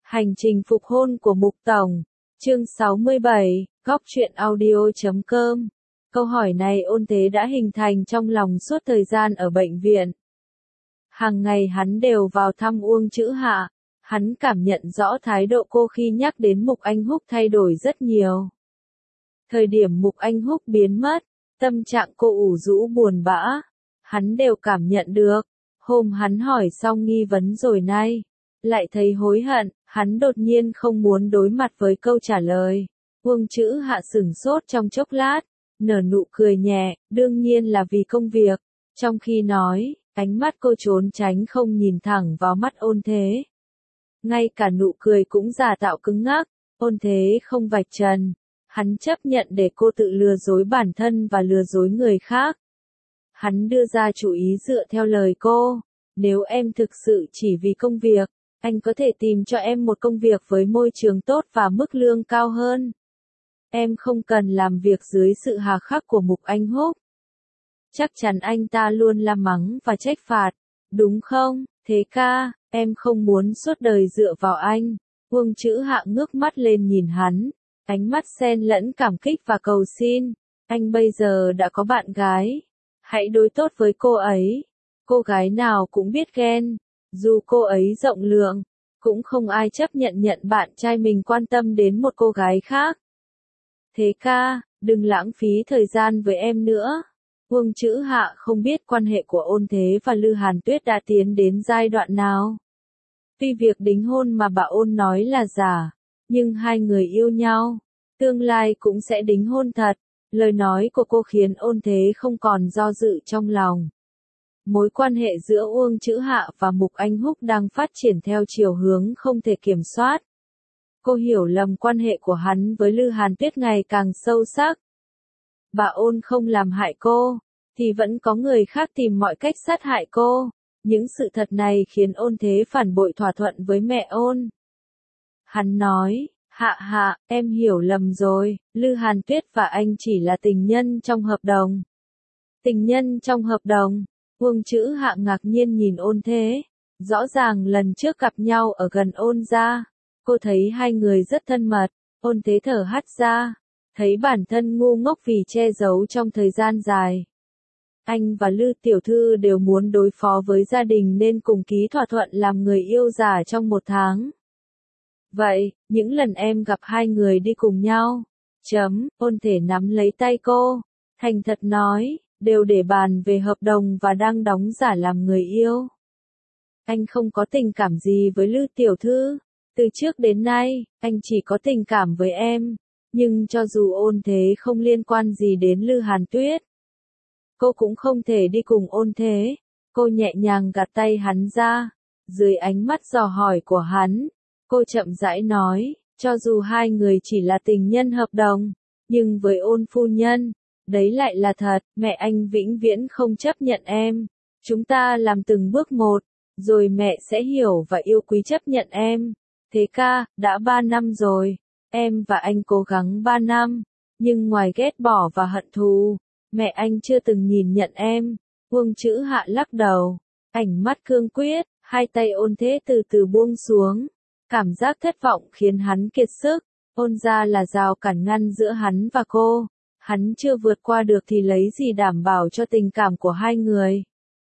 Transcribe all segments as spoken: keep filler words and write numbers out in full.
Hành trình phục hôn của Mục Tổng, chương sáu mươi bảy, góc truyện audio chấm com. Câu hỏi này Ôn Thế đã hình thành trong lòng suốt thời gian ở bệnh viện. Hàng ngày hắn đều vào thăm Uông Chữ Hạ, hắn cảm nhận rõ thái độ cô khi nhắc đến Mục Anh Húc thay đổi rất nhiều. Thời điểm Mục Anh Húc biến mất, tâm trạng cô ủ rũ buồn bã, hắn đều cảm nhận được. Hôm hắn hỏi xong nghi vấn rồi nay, lại thấy hối hận, hắn đột nhiên không muốn đối mặt với câu trả lời. Uông Chữ Hạ sửng sốt trong chốc lát, nở nụ cười nhẹ, đương nhiên là vì công việc. Trong khi nói, ánh mắt cô trốn tránh không nhìn thẳng vào mắt Ôn Thế. Ngay cả nụ cười cũng giả tạo cứng ngắc, Ôn Thế không vạch trần. Hắn chấp nhận để cô tự lừa dối bản thân và lừa dối người khác. Hắn đưa ra chủ ý dựa theo lời cô, nếu em thực sự chỉ vì công việc, anh có thể tìm cho em một công việc với môi trường tốt và mức lương cao hơn. Em không cần làm việc dưới sự hà khắc của Mục Anh Húc. Chắc chắn anh ta luôn la mắng và trách phạt, đúng không, Thế ca, em không muốn suốt đời dựa vào anh. Uông Chữ Hạ ngước mắt lên nhìn hắn, ánh mắt xen lẫn cảm kích và cầu xin. Anh bây giờ đã có bạn gái, hãy đối tốt với cô ấy. Cô gái nào cũng biết ghen, dù cô ấy rộng lượng, cũng không ai chấp nhận nhận bạn trai mình quan tâm đến một cô gái khác. Thế ca, đừng lãng phí thời gian với em nữa. Uông Chữ Hạ không biết quan hệ của Ôn Thế và Lư Hàn Tuyết đã tiến đến giai đoạn nào. Tuy việc đính hôn mà bà Ôn nói là giả, nhưng hai người yêu nhau, tương lai cũng sẽ đính hôn thật. Lời nói của cô khiến Ôn Thế không còn do dự trong lòng. Mối quan hệ giữa Uông Chữ Hạ và Mục Anh Húc đang phát triển theo chiều hướng không thể kiểm soát. Cô hiểu lầm quan hệ của hắn với Lư Hàn Tuyết ngày càng sâu sắc. Bà Ôn không làm hại cô, thì vẫn có người khác tìm mọi cách sát hại cô. Những sự thật này khiến Ôn Thế phản bội thỏa thuận với mẹ Ôn. Hắn nói, Hạ Hạ, em hiểu lầm rồi, Lư Hàn Tuyết và anh chỉ là tình nhân trong hợp đồng. Tình nhân trong hợp đồng? Uông Chữ Hạ ngạc nhiên nhìn Ôn Thế. Rõ ràng lần trước gặp nhau ở gần Ôn gia, cô thấy hai người rất thân mật. Ôn Thế thở hắt ra, thấy bản thân ngu ngốc vì che giấu trong thời gian dài. Anh và Lư tiểu thư đều muốn đối phó với gia đình nên cùng ký thỏa thuận làm người yêu giả trong một tháng. Vậy, những lần em gặp hai người đi cùng nhau, chấm, Ôn Thể nắm lấy tay cô, thành thật nói, đều để bàn về hợp đồng và đang đóng giả làm người yêu. Anh không có tình cảm gì với Lư tiểu thư, từ trước đến nay, anh chỉ có tình cảm với em, nhưng cho dù Ôn Thế không liên quan gì đến Lư Hàn Tuyết, cô cũng không thể đi cùng Ôn Thế. Cô nhẹ nhàng gạt tay hắn ra, dưới ánh mắt dò hỏi của hắn, cô chậm rãi nói, cho dù hai người chỉ là tình nhân hợp đồng, nhưng với Ôn phu nhân, đấy lại là thật, mẹ anh vĩnh viễn không chấp nhận em. Chúng ta làm từng bước một, rồi mẹ sẽ hiểu và yêu quý chấp nhận em. Thế ca, đã ba năm rồi, em và anh cố gắng ba năm, nhưng ngoài ghét bỏ và hận thù, mẹ anh chưa từng nhìn nhận em. Uông Chữ Hạ lắc đầu, ánh mắt cương quyết, hai tay Ôn Thế từ từ buông xuống. Cảm giác thất vọng khiến hắn kiệt sức. Ôn gia là rào cản ngăn giữa hắn và cô. Hắn chưa vượt qua được thì lấy gì đảm bảo cho tình cảm của hai người.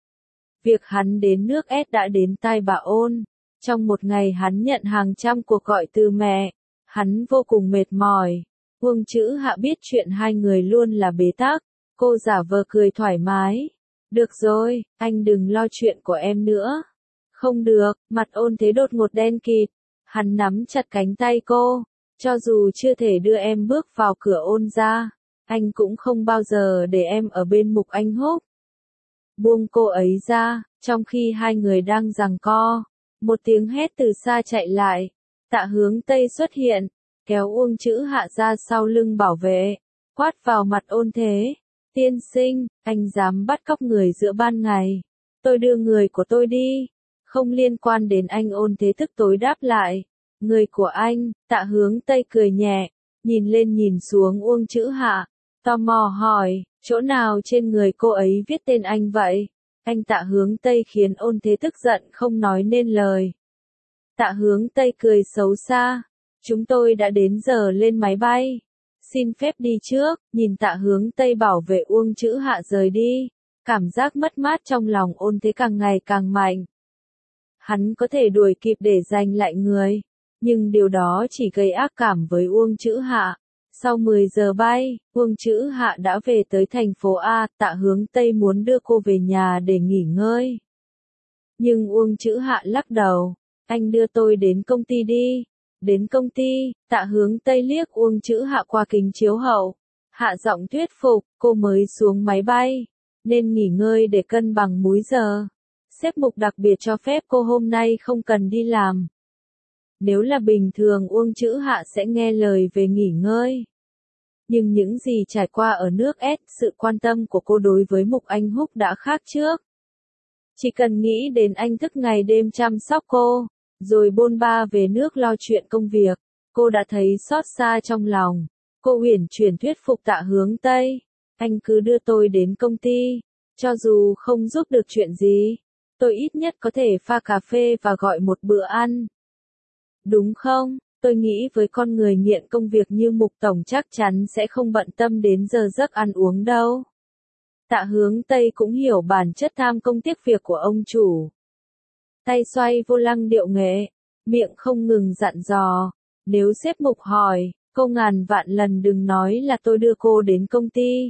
Việc hắn đến nước S đã đến tai bà Ôn. Trong một ngày hắn nhận hàng trăm cuộc gọi từ mẹ. Hắn vô cùng mệt mỏi. Uông Chữ Hạ biết chuyện hai người luôn là bế tắc. Cô giả vờ cười thoải mái. Được rồi, anh đừng lo chuyện của em nữa. Không được, mặt Ôn Thế đột ngột đen kịt. Hắn nắm chặt cánh tay cô. Cho dù chưa thể đưa em bước vào cửa Ôn gia, anh cũng không bao giờ để em ở bên Mục Anh Húc. Buông cô ấy ra, trong khi hai người đang giằng co, một tiếng hét từ xa chạy lại. Tạ Hướng Tây xuất hiện, kéo Uông Chữ Hạ ra sau lưng bảo vệ, quát vào mặt Ôn Thế. Tiên sinh, anh dám bắt cóc người giữa ban ngày. Tôi đưa người của tôi đi. Không liên quan đến anh. Ôn Thế tức tối đáp lại. Người của anh, Tạ Hướng Tây cười nhẹ, nhìn lên nhìn xuống Uông Chữ Hạ, tò mò hỏi, chỗ nào trên người cô ấy viết tên anh vậy? Anh Tạ Hướng Tây khiến Ôn Thế tức giận không nói nên lời. Tạ Hướng Tây cười xấu xa. Chúng tôi đã đến giờ lên máy bay. Xin phép đi trước, nhìn Tạ Hướng Tây bảo vệ Uông Chữ Hạ rời đi. Cảm giác mất mát trong lòng Ôn Thế càng ngày càng mạnh. Hắn có thể đuổi kịp để giành lại người, nhưng điều đó chỉ gây ác cảm với Uông Chữ Hạ. Sau mười giờ bay, Uông Chữ Hạ đã về tới thành phố A, Tạ Hướng Tây muốn đưa cô về nhà để nghỉ ngơi. Nhưng Uông Chữ Hạ lắc đầu, anh đưa tôi đến công ty đi. Đến công ty, Tạ Hướng Tây liếc Uông Chữ Hạ qua kính chiếu hậu. Hạ giọng thuyết phục, cô mới xuống máy bay, nên nghỉ ngơi để cân bằng múi giờ. Sếp Mục đặc biệt cho phép cô hôm nay không cần đi làm. Nếu là bình thường Uông Chữ Hạ sẽ nghe lời về nghỉ ngơi. Nhưng những gì trải qua ở nước S, sự quan tâm của cô đối với Mục Anh Húc đã khác trước. Chỉ cần nghĩ đến anh thức ngày đêm chăm sóc cô, rồi bôn ba về nước lo chuyện công việc, cô đã thấy xót xa trong lòng. Cô uyển chuyển thuyết phục Tạ Hướng Tây, anh cứ đưa tôi đến công ty, cho dù không giúp được chuyện gì, tôi ít nhất có thể pha cà phê và gọi một bữa ăn. Đúng không? Tôi nghĩ với con người nghiện công việc như Mục Tổng chắc chắn sẽ không bận tâm đến giờ giấc ăn uống đâu. Tạ Hướng Tây cũng hiểu bản chất tham công tiếc việc của ông chủ. Tay xoay vô lăng điệu nghệ, miệng không ngừng dặn dò. Nếu sếp Mục hỏi, cô ngàn vạn lần đừng nói là tôi đưa cô đến công ty.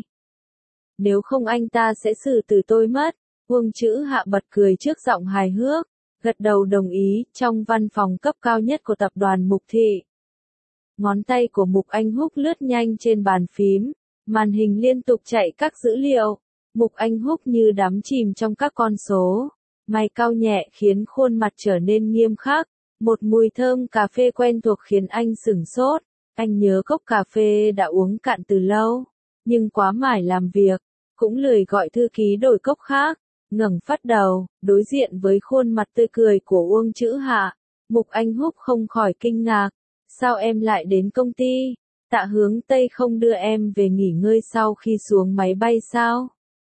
Nếu không anh ta sẽ xử tử tôi mất. Uông Chữ Hạ bật cười trước giọng hài hước, gật đầu đồng ý. Trong văn phòng cấp cao nhất của tập đoàn Mục Thị, ngón tay của Mục Anh Húc lướt nhanh trên bàn phím, màn hình liên tục chạy các dữ liệu. Mục Anh Húc như đắm chìm trong các con số, mày cau nhẹ khiến khuôn mặt trở nên nghiêm khắc. Một mùi thơm cà phê quen thuộc khiến anh sửng sốt. Anh nhớ cốc cà phê đã uống cạn từ lâu, nhưng quá mải làm việc, cũng lười gọi thư ký đổi cốc khác. Ngẩng phát đầu, đối diện với khuôn mặt tươi cười của Uông Chữ Hạ, Mục Anh Húc không khỏi kinh ngạc. Sao em lại đến công ty? Tạ Hướng Tây không đưa em về nghỉ ngơi sau khi xuống máy bay sao?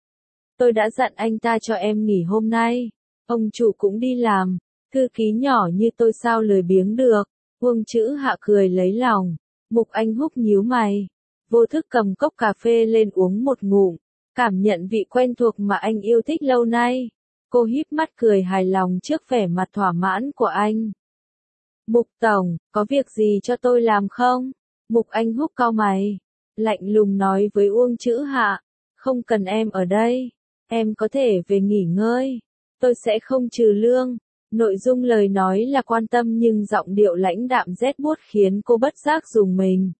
Tôi đã dặn anh ta cho em nghỉ hôm nay. Ông chủ cũng đi làm, thư ký nhỏ như tôi sao lười biếng được. Uông Chữ Hạ cười lấy lòng. Mục Anh Húc nhíu mày, vô thức cầm cốc cà phê lên uống một ngụm, cảm nhận vị quen thuộc mà anh yêu thích lâu nay. Cô híp mắt cười hài lòng trước vẻ mặt thỏa mãn của anh. Mục Tổng, có việc gì cho tôi làm không? Mục Anh Húc cau mày, lạnh lùng nói với Uông Chữ Hạ, không cần em ở đây, em có thể về nghỉ ngơi, tôi sẽ không trừ lương. Nội dung lời nói là quan tâm nhưng giọng điệu lãnh đạm rét buốt khiến cô bất giác rùng mình.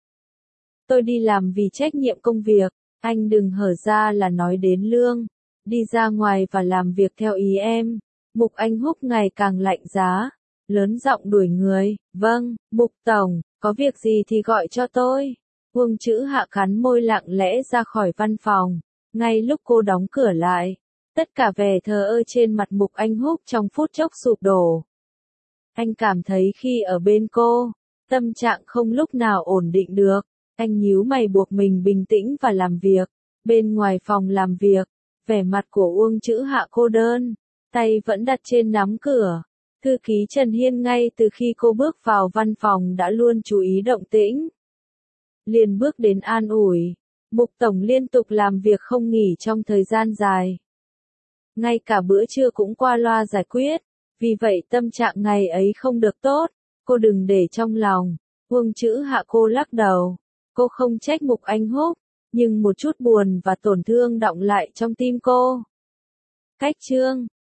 Tôi đi làm vì trách nhiệm công việc, anh đừng hở ra là nói đến lương. Đi ra ngoài và làm việc theo ý em. Mục Anh Húc ngày càng lạnh giá, lớn giọng đuổi người. Vâng, Mục Tổng, có việc gì thì gọi cho tôi. Uông Chữ Hạ cắn môi lặng lẽ ra khỏi văn phòng. Ngay lúc cô đóng cửa lại, tất cả vẻ thờ ơ trên mặt Mục Anh Húc trong phút chốc sụp đổ. Anh cảm thấy khi ở bên cô, tâm trạng không lúc nào ổn định được. Anh nhíu mày buộc mình bình tĩnh và làm việc. Bên ngoài phòng làm việc, vẻ mặt của Uông Chữ Hạ cô đơn, tay vẫn đặt trên nắm cửa. Thư ký Trần Hiên ngay từ khi cô bước vào văn phòng đã luôn chú ý động tĩnh. Liền bước đến an ủi. Mục Tổng liên tục làm việc không nghỉ trong thời gian dài. Ngay cả bữa trưa cũng qua loa giải quyết, vì vậy tâm trạng ngày ấy không được tốt. Cô đừng để trong lòng. Uông Chữ Hạ cô lắc đầu. Cô không trách Mục Anh Húc, nhưng một chút buồn và tổn thương đọng lại trong tim cô. Cách chương